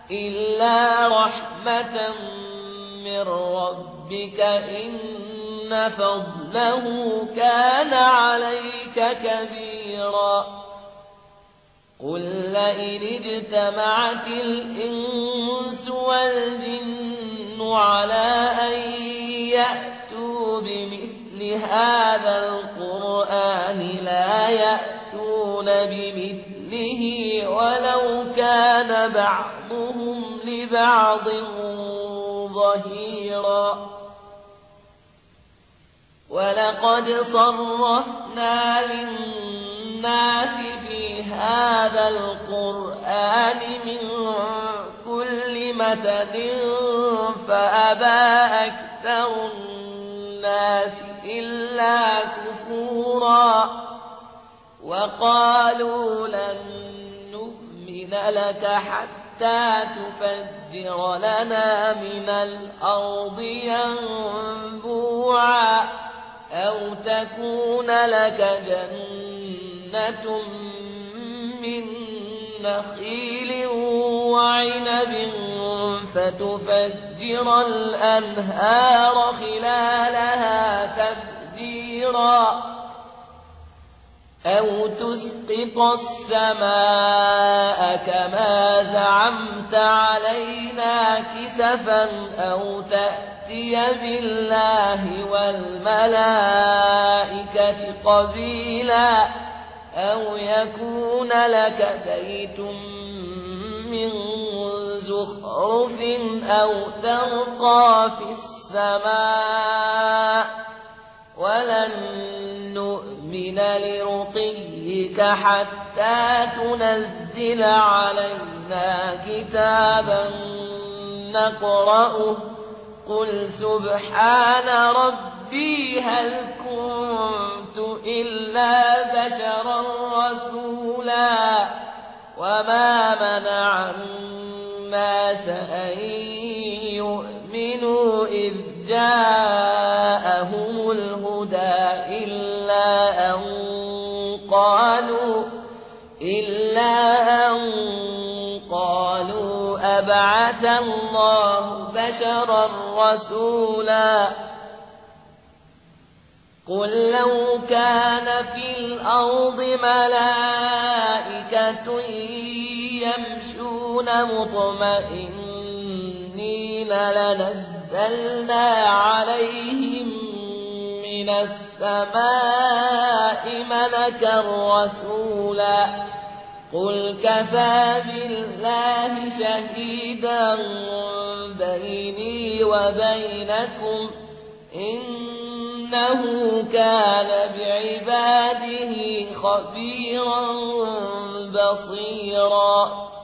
إلا رحمة من ربك إن فضله كان عليك كبيرا قل لئن اجتمعت الإنس والجن على أن يأتوا بمثل هذا القرآن لا يأتون بمثله ولو كان بعضهم لبعض ظهيرا ولقد صرفنا للناس في هذا القرآن من كل مثل فأبى أكثر الناس إلا كفورا وقالوا لن نؤمن لك حتى تفجر لنا من الأرض ينبوعا أو تكون لك جنة من نخيل وعنب فتفجر الأنهار خلالها تفجيرا أو تسقط السماء كما زعمت علينا كسفا أو تأتي بالله والملائكة قبيلا أو يكون لك بيت من زخرف أو ترقى في السماء ولن نؤمن لرقيك حتى تنزل علينا كتابا نقرأه قل سبحان ربي هل كنت إلا بشرا رسولا وما منع الناس أن يؤمنوا إذ جاءهم الهدى إلا أن قالوا أبعث الله بشرا رسولا قل لو كان في الأرض ملائكة يمشون مطمئنين لنزلنا عليهم من السماء ملكا رسولا قل كفى بالله شهيدا بيني وبينكم إنه كان بعباده خبيرا بصيرا